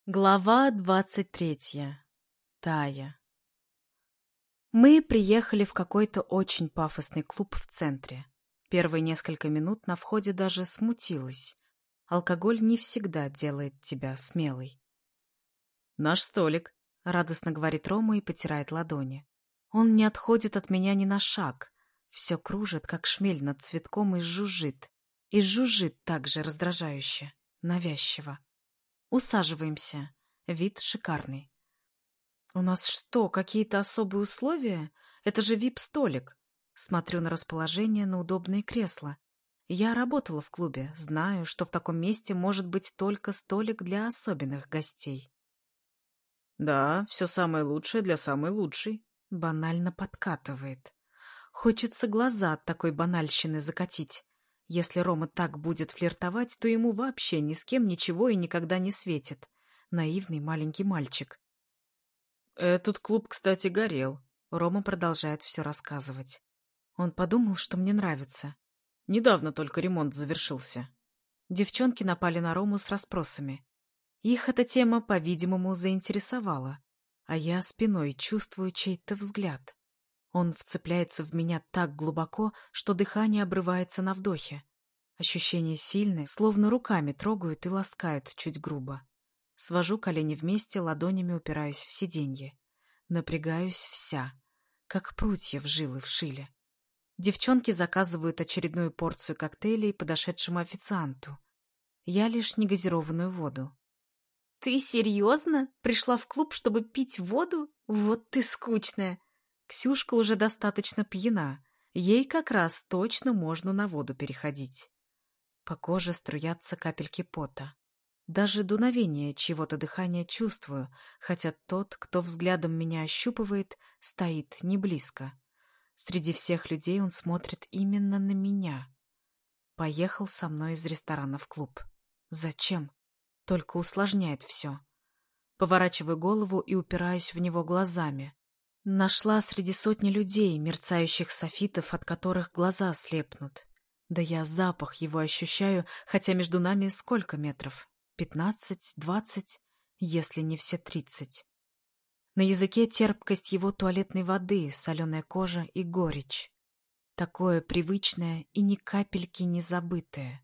Глава 23. Тая. Мы приехали в какой-то очень пафосный клуб в центре. Первые несколько минут на входе даже смутилась. Алкоголь не всегда делает тебя смелой. «Наш столик», — радостно говорит Рома и потирает ладони. Он не отходит от меня ни на шаг. Все кружит, как шмель над цветком, и жужжит. И жужжит так же раздражающе, навязчиво. Усаживаемся. Вид шикарный. «У нас что, какие-то особые условия? Это же вип-столик!» Смотрю на расположение, на удобные кресла. Я работала в клубе, знаю, что в таком месте может быть только столик для особенных гостей. «Да, все самое лучшее для самой лучшей», — банально подкатывает. Хочется глаза от такой банальщины закатить. Если Рома так будет флиртовать, то ему вообще ни с кем ничего и никогда не светит. Наивный маленький мальчик. Этот клуб, кстати, горел. Рома продолжает все рассказывать. Он подумал, что мне нравится. Недавно только ремонт завершился. Девчонки напали на Рому с расспросами. Их эта тема, по-видимому, заинтересовала. А я спиной чувствую чей-то взгляд. Он вцепляется в меня так глубоко, что дыхание обрывается на вдохе. Ощущения сильные, словно руками трогают и ласкают чуть грубо. Свожу колени вместе, ладонями упираюсь в сиденье. Напрягаюсь вся, как прутья в жилы вшили. Девчонки заказывают очередную порцию коктейлей подошедшему официанту. Я лишь негазированную воду. «Ты серьезно? Пришла в клуб, чтобы пить воду? Вот ты скучная!» Ксюшка уже достаточно пьяна. Ей как раз точно можно на воду переходить. По коже струятся капельки пота. Даже дуновение чьего-то дыхания чувствую, хотя тот, кто взглядом меня ощупывает, стоит не близко. Среди всех людей он смотрит именно на меня. Поехал со мной из ресторана в клуб. Зачем? Только усложняет все. Поворачиваю голову и упираюсь в него глазами. Нашла среди сотни людей, мерцающих софитов, от которых глаза слепнут. Да я запах его ощущаю, хотя между нами сколько метров? 15, 20, если не все 30. На языке терпкость его туалетной воды, соленая кожа и горечь. Такое привычное и ни капельки не забытое.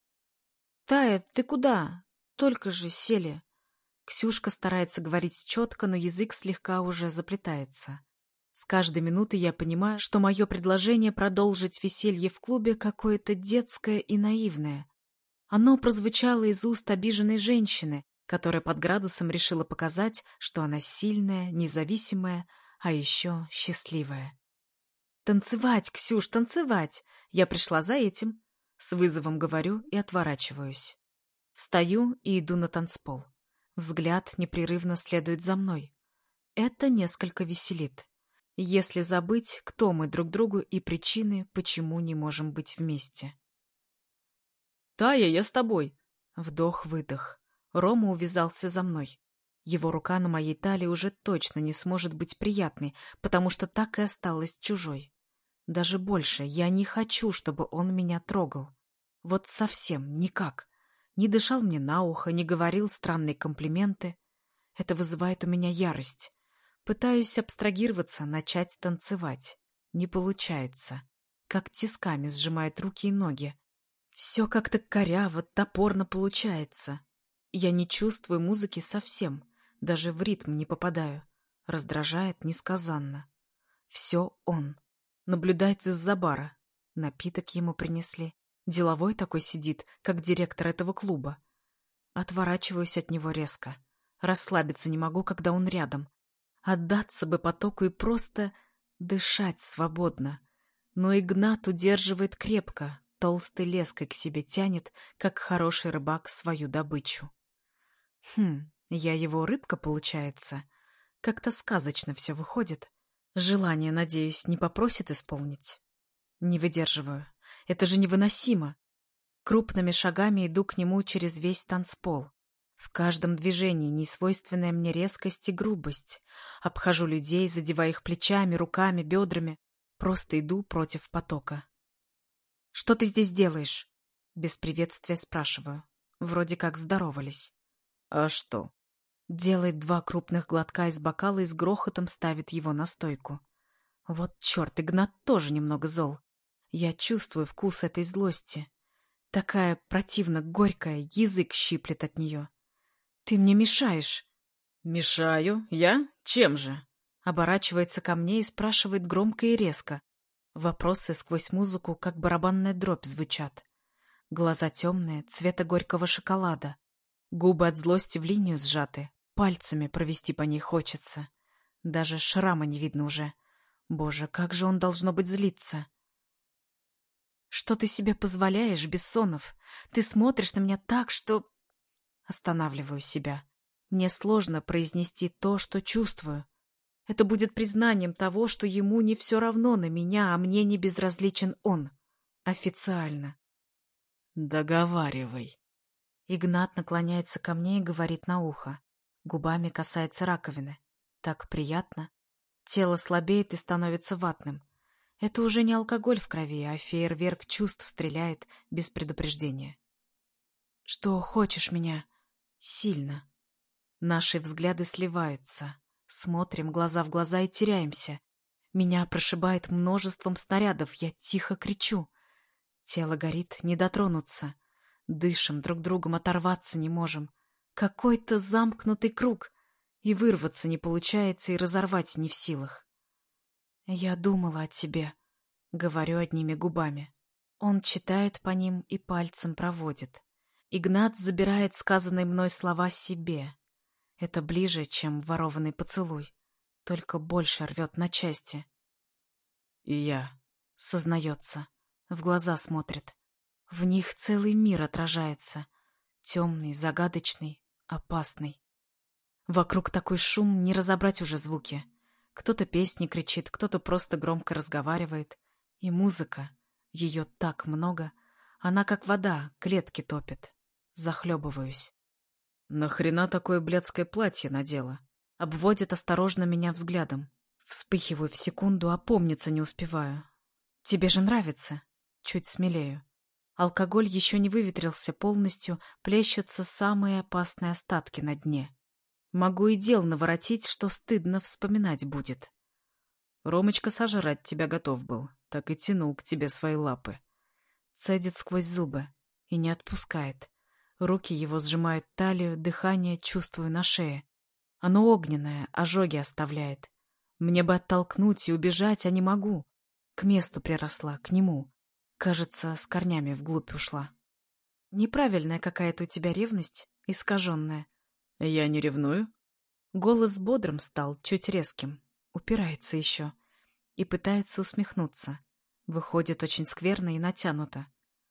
«Тая, ты куда? Только же сели». Ксюшка старается говорить четко, но язык слегка уже заплетается. С каждой минуты я понимаю, что мое предложение продолжить веселье в клубе какое-то детское и наивное. Оно прозвучало из уст обиженной женщины, которая под градусом решила показать, что она сильная, независимая, а еще счастливая. «Танцевать, Ксюш, танцевать! Я пришла за этим!» С вызовом говорю и отворачиваюсь. Встаю и иду на танцпол. Взгляд непрерывно следует за мной. Это несколько веселит. Если забыть, кто мы друг другу и причины, почему не можем быть вместе. «Тая, я с тобой!» Вдох-выдох. Рома увязался за мной. Его рука на моей талии уже точно не сможет быть приятной, потому что так и осталась чужой. Даже больше, я не хочу, чтобы он меня трогал. Вот совсем никак. Не дышал мне на ухо, не говорил странные комплименты. Это вызывает у меня ярость. Пытаюсь абстрагироваться, начать танцевать. Не получается. Как тисками сжимает руки и ноги. Все как-то коряво, топорно получается. Я не чувствую музыки совсем, даже в ритм не попадаю. Раздражает несказанно. Все он. Наблюдает из-за бара. Напиток ему принесли. Деловой такой сидит, как директор этого клуба. Отворачиваюсь от него резко. Расслабиться не могу, когда он рядом. Отдаться бы потоку и просто дышать свободно. Но Игнат удерживает крепко, толстой леской к себе тянет, как хороший рыбак свою добычу. Я его рыбка, получается. Как-то сказочно все выходит. Желание, надеюсь, не попросит исполнить. Не выдерживаю. Это же невыносимо. Крупными шагами иду к нему через весь танцпол. В каждом движении несвойственная мне резкость и грубость. Обхожу людей, задевая их плечами, руками, бедрами. Просто иду против потока. «Что ты здесь делаешь?» Без приветствия спрашиваю. Вроде как здоровались. «А что?» Делает 2 крупных глотка из бокала и с грохотом ставит его на стойку. Вот черт, Игнат тоже немного зол. Я чувствую вкус этой злости. Такая противно горькая, язык щиплет от нее. Ты мне мешаешь. Мешаю? Я? Чем же? Оборачивается ко мне и спрашивает громко и резко. Вопросы сквозь музыку, как барабанная дробь, звучат. Глаза темные, цвета горького шоколада. Губы от злости в линию сжаты. Пальцами провести по ней хочется. Даже шрама не видно уже. Боже, как же он, должно быть, злиться. Что ты себе позволяешь, Бессонов? Ты смотришь на меня так, что... Останавливаю себя. Мне сложно произнести то, что чувствую. Это будет признанием того, что ему не все равно на меня, а мне не безразличен он. Официально. Договаривай. Игнат наклоняется ко мне и говорит на ухо. Губами касается раковины. Так приятно. Тело слабеет и становится ватным. Это уже не алкоголь в крови, а фейерверк чувств стреляет без предупреждения. Что хочешь меня? Сильно. Наши взгляды сливаются. Смотрим глаза в глаза и теряемся. Меня прошибает множеством снарядов, я тихо кричу. Тело горит, не дотронуться. Дышим, друг другом оторваться не можем. Какой-то замкнутый круг. И вырваться не получается, и разорвать не в силах. Я думала о тебе, говорю одними губами. Он читает по ним и пальцем проводит. Игнат забирает сказанные мной слова себе. Это ближе, чем ворованный поцелуй. Только больше рвет на части. И я, сознается, в глаза смотрит. В них целый мир отражается. Темный, загадочный, опасный. Вокруг такой шум, не разобрать уже звуки. Кто-то песни кричит, кто-то просто громко разговаривает. И музыка, ее так много, она как вода, клетки топит. Захлебываюсь. Нахрена такое блядское платье надела? Обводит осторожно меня взглядом. Вспыхиваю в секунду, опомниться не успеваю. Тебе же нравится? Чуть смелею. Алкоголь еще не выветрился полностью, плещутся самые опасные остатки на дне. Могу и дел наворотить, что стыдно вспоминать будет. Ромочка сожрать тебя готов был, так и тянул к тебе свои лапы. Цедит сквозь зубы и не отпускает. Руки его сжимают талию, дыхание чувствую на шее. Оно огненное, ожоги оставляет. Мне бы оттолкнуть и убежать, а не могу. К месту приросла, к нему. Кажется, с корнями вглубь ушла. Неправильная какая-то у тебя ревность, искаженная. Я не ревную. Голос бодрым стал, чуть резким. Упирается еще. И пытается усмехнуться. Выходит очень скверно и натянуто.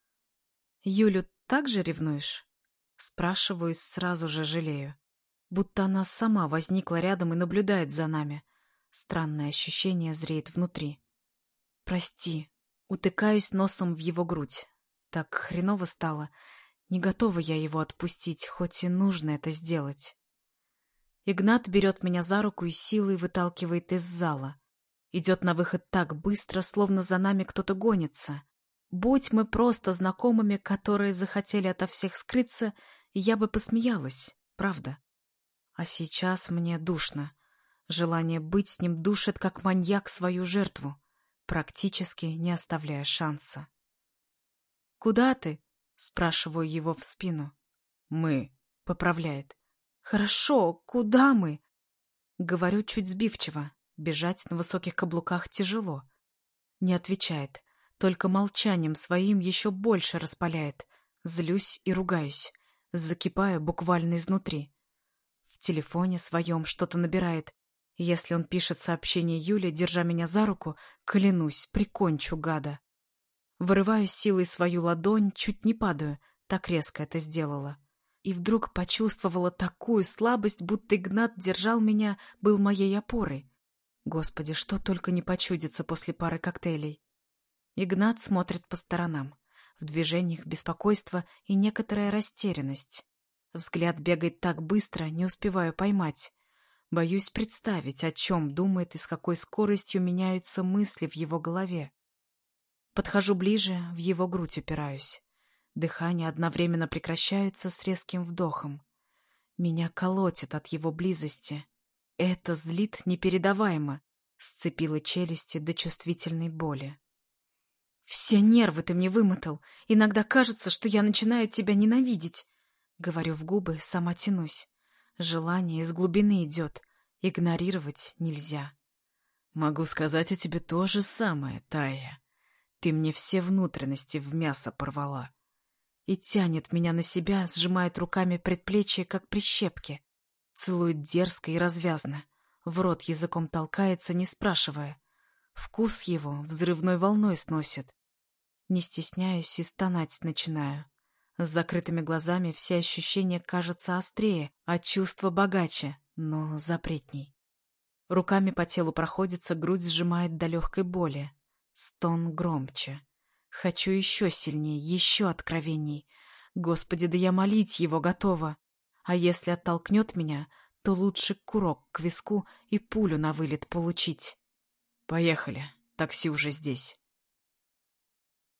Юлю также ревнуешь? Спрашиваю и сразу же жалею. Будто она сама возникла рядом и наблюдает за нами. Странное ощущение зреет внутри. Прости. Утыкаюсь носом в его грудь. Так хреново стало. Не готова я его отпустить, хоть и нужно это сделать. Игнат берет меня за руку и силой выталкивает из зала. Идет на выход так быстро, словно за нами кто-то гонится. Будь мы просто знакомыми, которые захотели ото всех скрыться, я бы посмеялась, правда. А сейчас мне душно. Желание быть с ним душит, как маньяк, свою жертву, практически не оставляя шанса. «Куда ты?» — спрашиваю его в спину. «Мы», — поправляет. «Хорошо, куда мы?» Говорю чуть сбивчиво. Бежать на высоких каблуках тяжело. Не отвечает, только молчанием своим еще больше распаляет. Злюсь и ругаюсь. Закипаю буквально изнутри. В телефоне своем что-то набирает. Если он пишет сообщение Юле, держа меня за руку, клянусь, прикончу гада. Вырываю силой свою ладонь, чуть не падаю, так резко это сделала. И вдруг почувствовала такую слабость, будто Игнат держал меня, был моей опорой. Господи, что только не почудится после пары коктейлей. Игнат смотрит по сторонам. В движениях беспокойство и некоторая растерянность. Взгляд бегает так быстро, не успеваю поймать. Боюсь представить, о чем думает и с какой скоростью меняются мысли в его голове. Подхожу ближе, в его грудь упираюсь. Дыхание одновременно прекращается с резким вдохом. Меня колотит от его близости. Это злит непередаваемо, сцепила челюсти до чувствительной боли. «Все нервы ты мне вымотал. Иногда кажется, что я начинаю тебя ненавидеть». Говорю в губы, сама тянусь. Желание из глубины идет. Игнорировать нельзя. Могу сказать о тебе то же самое, Тая. Ты мне все внутренности в мясо порвала. И тянет меня на себя, сжимает руками предплечье, как прищепки. Целует дерзко и развязно. В рот языком толкается, не спрашивая. Вкус его взрывной волной сносит. Не стесняюсь и стонать начинаю. С закрытыми глазами все ощущения кажутся острее, а чувства богаче, но запретней. Руками по телу проходится, грудь сжимает до легкой боли. Стон громче. Хочу еще сильнее, еще откровенней. Господи, да я молить его готова. А если оттолкнет меня, то лучше курок к виску и пулю на вылет получить. Поехали, такси уже здесь.